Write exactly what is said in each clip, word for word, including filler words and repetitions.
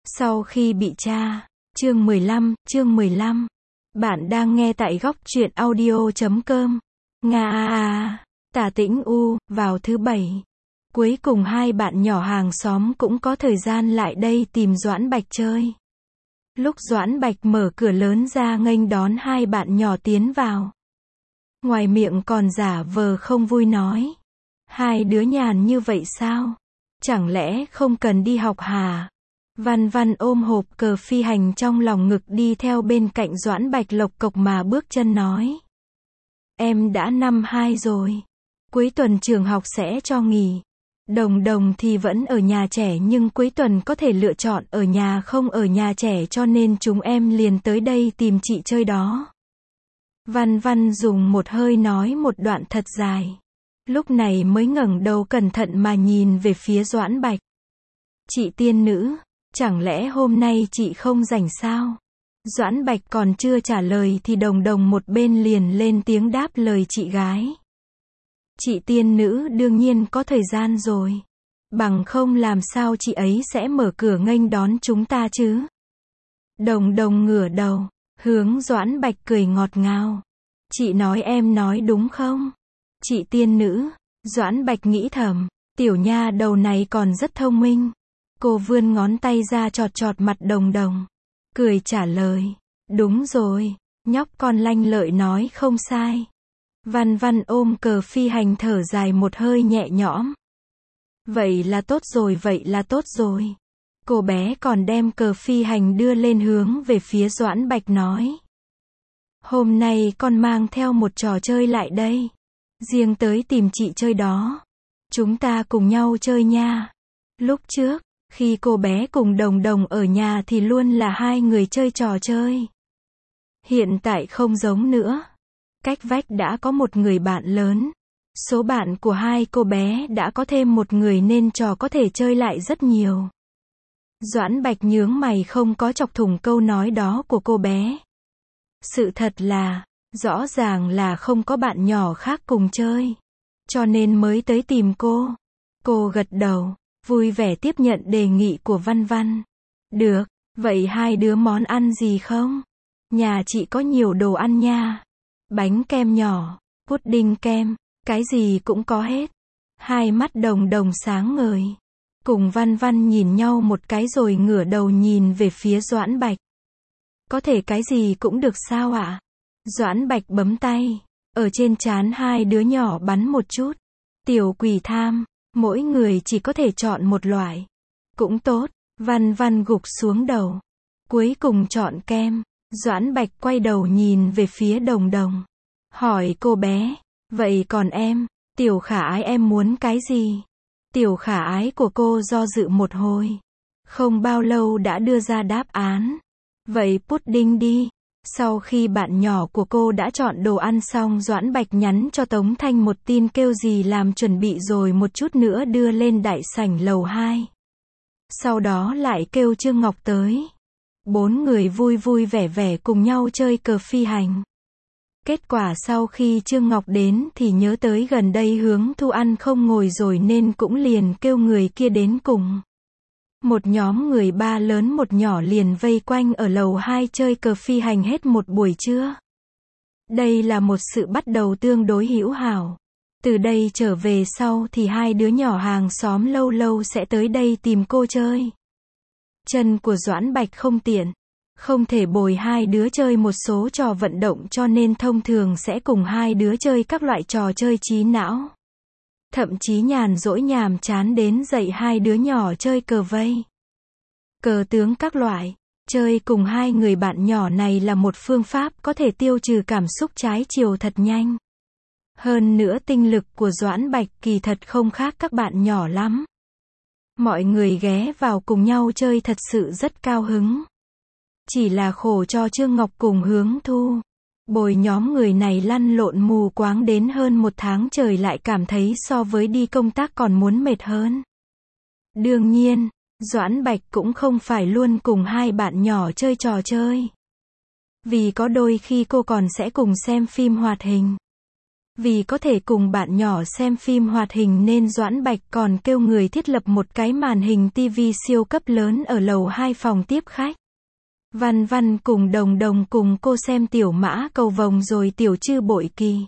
Sau khi bị tra. Chương mười lăm, chương mười lăm. Bạn đang nghe tại góc truyện audio chấm com. Nga a a. Tả Tĩnh U, vào thứ bảy. Cuối cùng hai bạn nhỏ hàng xóm cũng có thời gian lại đây tìm Doãn Bạch chơi. Lúc Doãn Bạch mở cửa lớn ra nghênh đón hai bạn nhỏ tiến vào. Ngoài miệng còn giả vờ không vui nói. Hai đứa nhàn như vậy sao? Chẳng lẽ không cần đi học hả? Văn Văn ôm hộp cờ phi hành trong lòng ngực đi theo bên cạnh Doãn Bạch lộc cộc mà bước chân nói. Em đã năm hai rồi. Cuối tuần trường học sẽ cho nghỉ. Đồng Đồng thì vẫn ở nhà trẻ nhưng cuối tuần có thể lựa chọn ở nhà không ở nhà trẻ cho nên chúng em liền tới đây tìm chị chơi đó. Văn Văn dùng một hơi nói một đoạn thật dài. Lúc này mới ngẩng đầu cẩn thận mà nhìn về phía Doãn Bạch. Chị tiên nữ, chẳng lẽ hôm nay chị không rảnh sao? Doãn Bạch còn chưa trả lời thì Đồng Đồng một bên liền lên tiếng đáp lời chị gái. Chị tiên nữ đương nhiên có thời gian rồi. Bằng không làm sao chị ấy sẽ mở cửa nghênh đón chúng ta chứ? Đồng Đồng ngửa đầu, hướng Doãn Bạch cười ngọt ngào. Chị nói em nói đúng không? Chị tiên nữ, Doãn Bạch nghĩ thầm, tiểu nha đầu này còn rất thông minh. Cô vươn ngón tay ra chọt chọt mặt Đồng Đồng. Cười trả lời, đúng rồi, nhóc con lanh lợi nói không sai. Văn Văn ôm cờ phi hành thở dài một hơi nhẹ nhõm. Vậy là tốt rồi, vậy là tốt rồi. Cô bé còn đem cờ phi hành đưa lên hướng về phía Doãn Bạch nói. Hôm nay con mang theo một trò chơi lại đây. Riêng tới tìm chị chơi đó. Chúng ta cùng nhau chơi nha. Lúc trước, khi cô bé cùng Đồng Đồng ở nhà thì luôn là hai người chơi trò chơi. Hiện tại không giống nữa. Cách vách đã có một người bạn lớn. Số bạn của hai cô bé đã có thêm một người nên trò có thể chơi lại rất nhiều. Doãn Bạch nhướng mày không có chọc thủng câu nói đó của cô bé. Sự thật là, rõ ràng là không có bạn nhỏ khác cùng chơi. Cho nên mới tới tìm cô. Cô gật đầu, vui vẻ tiếp nhận đề nghị của Văn Văn. Được, vậy hai đứa món ăn gì không? Nhà chị có nhiều đồ ăn nha. Bánh kem nhỏ, pudding kem, cái gì cũng có hết. Hai mắt Đồng Đồng sáng ngời. Cùng Văn Văn nhìn nhau một cái rồi ngửa đầu nhìn về phía Doãn Bạch. Có thể cái gì cũng được sao ạ? Doãn Bạch bấm tay. Ở trên trán hai đứa nhỏ bắn một chút. Tiểu quỷ tham, mỗi người chỉ có thể chọn một loại. Cũng tốt, Văn Văn gục xuống đầu. Cuối cùng chọn kem. Doãn Bạch quay đầu nhìn về phía Đồng Đồng. Hỏi cô bé, vậy còn em, tiểu khả ái em muốn cái gì? Tiểu khả ái của cô do dự một hồi. Không bao lâu đã đưa ra đáp án. Vậy pudding đi. Sau khi bạn nhỏ của cô đã chọn đồ ăn xong Doãn Bạch nhắn cho Tống Thanh một tin kêu gì làm chuẩn bị rồi một chút nữa đưa lên đại sảnh lầu hai. Sau đó lại kêu Trương Ngọc tới. Bốn người vui vui vẻ vẻ cùng nhau chơi cờ phi hành. Kết quả sau khi Trương Ngọc đến thì nhớ tới gần đây Hướng Thu ăn không ngồi rồi nên cũng liền kêu người kia đến cùng. Một nhóm người ba lớn một nhỏ liền vây quanh ở lầu hai chơi cờ phi hành hết một buổi trưa. Đây là một sự bắt đầu tương đối hữu hảo. Từ đây trở về sau thì hai đứa nhỏ hàng xóm lâu lâu sẽ tới đây tìm cô chơi. Chân của Doãn Bạch không tiện. Không thể bồi hai đứa chơi một số trò vận động cho nên thông thường sẽ cùng hai đứa chơi các loại trò chơi trí não. Thậm chí nhàn rỗi nhàm chán đến dạy hai đứa nhỏ chơi cờ vây. Cờ tướng các loại. Chơi cùng hai người bạn nhỏ này là một phương pháp có thể tiêu trừ cảm xúc trái chiều thật nhanh. Hơn nữa tinh lực của Doãn Bạch kỳ thật không khác các bạn nhỏ lắm. Mọi người ghé vào cùng nhau chơi thật sự rất cao hứng. Chỉ là khổ cho Trương Ngọc cùng Hướng Thu. Bồi nhóm người này lăn lộn mù quáng đến hơn một tháng trời lại cảm thấy so với đi công tác còn muốn mệt hơn. Đương nhiên, Doãn Bạch cũng không phải luôn cùng hai bạn nhỏ chơi trò chơi. Vì có đôi khi cô còn sẽ cùng xem phim hoạt hình. Vì có thể cùng bạn nhỏ xem phim hoạt hình nên Doãn Bạch còn kêu người thiết lập một cái màn hình tivi siêu cấp lớn ở lầu hai phòng tiếp khách. Văn Văn cùng Đồng Đồng cùng cô xem Tiểu Mã Cầu Vồng rồi Tiểu Trư Bội Kỳ.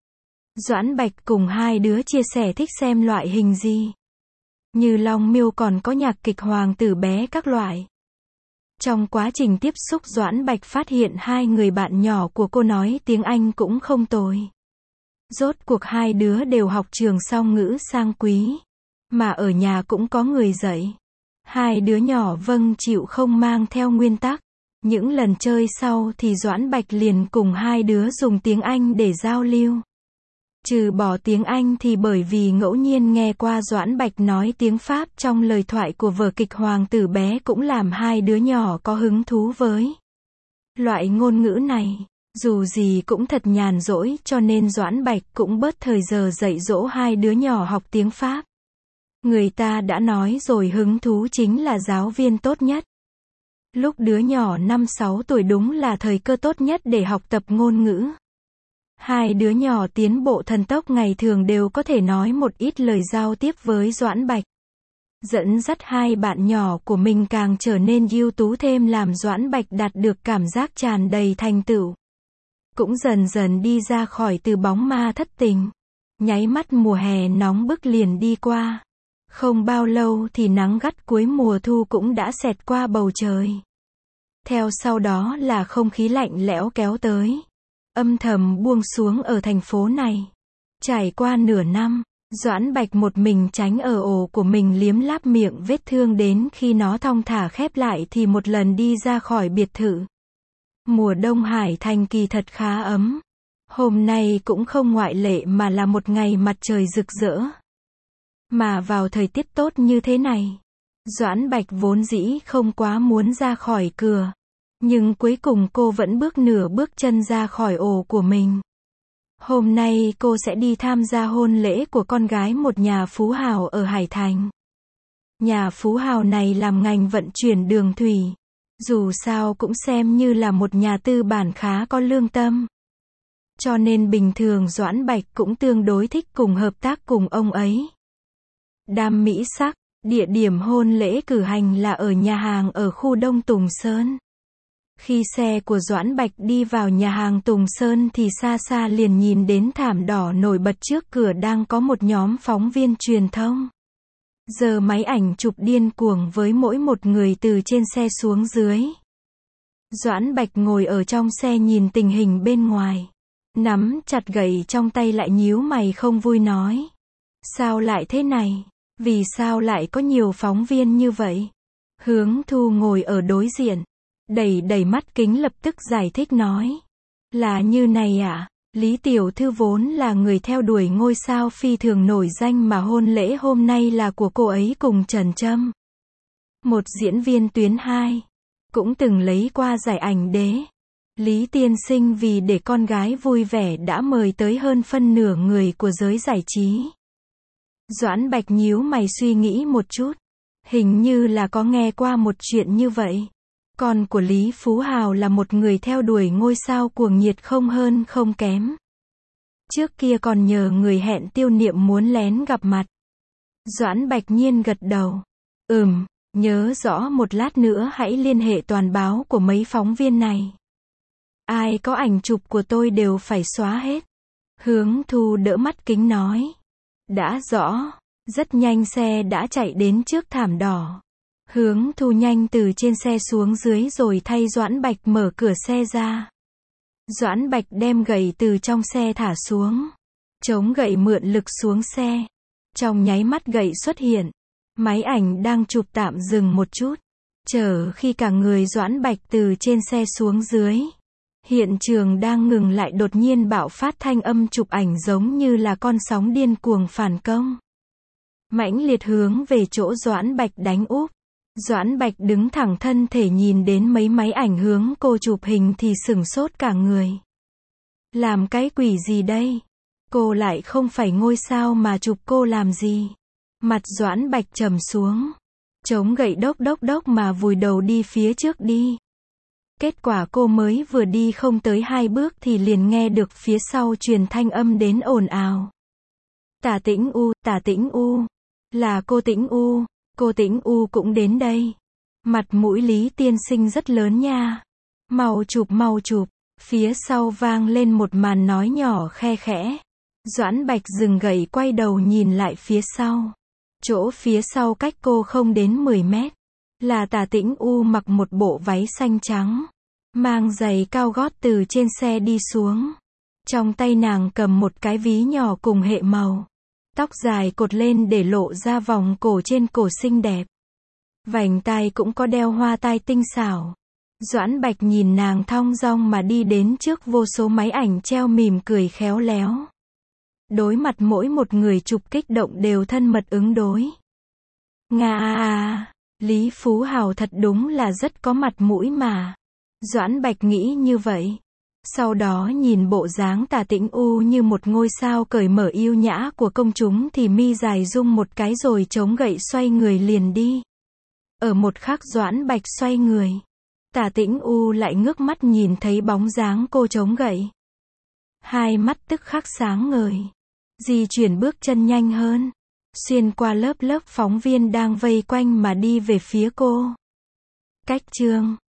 Doãn Bạch cùng hai đứa chia sẻ thích xem loại hình gì. Như Long Miêu còn có nhạc kịch Hoàng tử bé các loại. Trong quá trình tiếp xúc Doãn Bạch phát hiện hai người bạn nhỏ của cô nói tiếng Anh cũng không tồi. Rốt cuộc hai đứa đều học trường song ngữ sang quý. Mà ở nhà cũng có người dạy. Hai đứa nhỏ vâng chịu không mang theo nguyên tắc. Những lần chơi sau thì Doãn Bạch liền cùng hai đứa dùng tiếng Anh để giao lưu. Trừ bỏ tiếng Anh thì bởi vì ngẫu nhiên nghe qua Doãn Bạch nói tiếng Pháp trong lời thoại của vở kịch Hoàng tử bé cũng làm hai đứa nhỏ có hứng thú với loại ngôn ngữ này. Dù gì cũng thật nhàn rỗi cho nên Doãn Bạch cũng bớt thời giờ dạy dỗ hai đứa nhỏ học tiếng Pháp. Người ta đã nói rồi hứng thú chính là giáo viên tốt nhất. Lúc đứa nhỏ năm sáu tuổi đúng là thời cơ tốt nhất để học tập ngôn ngữ. Hai đứa nhỏ tiến bộ thần tốc ngày thường đều có thể nói một ít lời giao tiếp với Doãn Bạch. Dẫn dắt hai bạn nhỏ của mình càng trở nên ưu tú thêm làm Doãn Bạch đạt được cảm giác tràn đầy thành tựu. Cũng dần dần đi ra khỏi từ bóng ma thất tình. Nháy mắt mùa hè nóng bức liền đi qua. Không bao lâu thì nắng gắt cuối mùa thu cũng đã xẹt qua bầu trời. Theo sau đó là không khí lạnh lẽo kéo tới. Âm thầm buông xuống ở thành phố này. Trải qua nửa năm, Doãn Bạch một mình tránh ở ổ của mình liếm láp miệng vết thương đến khi nó thong thả khép lại thì một lần đi ra khỏi biệt thự. Mùa đông Hải Thành kỳ thật khá ấm. Hôm nay cũng không ngoại lệ mà là một ngày mặt trời rực rỡ. Mà vào thời tiết tốt như thế này, Doãn Bạch vốn dĩ không quá muốn ra khỏi cửa. Nhưng cuối cùng cô vẫn bước nửa bước chân ra khỏi ổ của mình. Hôm nay cô sẽ đi tham gia hôn lễ của con gái một nhà phú hào ở Hải Thành. Nhà phú hào này làm ngành vận chuyển đường thủy. Dù sao cũng xem như là một nhà tư bản khá có lương tâm. Cho nên bình thường Doãn Bạch cũng tương đối thích cùng hợp tác cùng ông ấy. Đam mỹ sắc, địa điểm hôn lễ cử hành là ở nhà hàng ở khu Đông Tùng Sơn. Khi xe của Doãn Bạch đi vào nhà hàng Tùng Sơn thì xa xa liền nhìn đến thảm đỏ nổi bật trước cửa đang có một nhóm phóng viên truyền thông. Giờ máy ảnh chụp điên cuồng với mỗi một người từ trên xe xuống dưới. Doãn Bạch ngồi ở trong xe nhìn tình hình bên ngoài. Nắm chặt gậy trong tay lại nhíu mày không vui nói. Sao lại thế này? Vì sao lại có nhiều phóng viên như vậy? Hướng Thu ngồi ở đối diện. Đẩy đẩy mắt kính lập tức giải thích nói. Là như này ạ, à? Lý Tiểu Thư vốn là người theo đuổi ngôi sao phi thường nổi danh mà hôn lễ hôm nay là của cô ấy cùng Trần Trâm. Một diễn viên tuyến hai. Cũng từng lấy qua giải ảnh đế. Lý tiên sinh vì để con gái vui vẻ đã mời tới hơn phân nửa người của giới giải trí. Doãn Bạch nhíu mày suy nghĩ một chút. Hình như là có nghe qua một chuyện như vậy. Con của Lý Phú Hào là một người theo đuổi ngôi sao cuồng nhiệt không hơn không kém. Trước kia còn nhờ người hẹn Tiêu Niệm muốn lén gặp mặt. Doãn Bạch nhiên gật đầu. Ừm, nhớ rõ một lát nữa hãy liên hệ toàn báo của mấy phóng viên này. Ai có ảnh chụp của tôi đều phải xóa hết. Hướng Thu đỡ mắt kính nói. Đã rõ. Rất nhanh xe đã chạy đến trước thảm đỏ. Hướng Thu nhanh từ trên xe xuống dưới rồi thay Doãn Bạch mở cửa xe ra. Doãn Bạch đem gậy từ trong xe thả xuống. Chống gậy mượn lực xuống xe. Trong nháy mắt gậy xuất hiện. Máy ảnh đang chụp tạm dừng một chút. Chờ khi cả người Doãn Bạch từ trên xe xuống dưới. Hiện trường đang ngừng lại đột nhiên bạo phát thanh âm chụp ảnh giống như là con sóng điên cuồng phản công. Mãnh liệt hướng về chỗ Doãn Bạch đánh úp. Doãn Bạch đứng thẳng thân thể nhìn đến mấy máy ảnh hướng cô chụp hình thì sửng sốt cả người. Làm cái quỷ gì đây? Cô lại không phải ngôi sao mà chụp cô làm gì? Mặt Doãn Bạch trầm xuống. Chống gậy đốc đốc đốc mà vùi đầu đi phía trước đi. Kết quả cô mới vừa đi không tới hai bước thì liền nghe được phía sau truyền thanh âm đến ồn ào. Tả Tĩnh U, Tả Tĩnh U. Là cô Tĩnh U. Cô Tĩnh U cũng đến đây. Mặt mũi Lý tiên sinh rất lớn nha. Mau chụp mau chụp. Phía sau vang lên một màn nói nhỏ khe khẽ. Doãn Bạch dừng gậy quay đầu nhìn lại phía sau. Chỗ phía sau cách cô không đến mười mét. Là Tả Tĩnh U mặc một bộ váy xanh trắng. Mang giày cao gót từ trên xe đi xuống. Trong tay nàng cầm một cái ví nhỏ cùng hệ màu. Tóc dài cột lên để lộ ra vòng cổ trên cổ xinh đẹp. Vành tai cũng có đeo hoa tai tinh xảo. Doãn Bạch nhìn nàng thong dong mà đi đến trước vô số máy ảnh treo mỉm cười khéo léo. Đối mặt mỗi một người chụp kích động đều thân mật ứng đối. Nga à à, Lý Phú Hào thật đúng là rất có mặt mũi mà. Doãn Bạch nghĩ như vậy. Sau đó nhìn bộ dáng Tả Tĩnh U như một ngôi sao cởi mở yêu nhã của công chúng thì mi dài rung một cái rồi chống gậy xoay người liền đi. Ở một khắc Doãn Bạch xoay người. Tả Tĩnh U lại ngước mắt nhìn thấy bóng dáng cô chống gậy. Hai mắt tức khắc sáng ngời. Di chuyển bước chân nhanh hơn. Xuyên qua lớp lớp phóng viên đang vây quanh mà đi về phía cô. Cách chương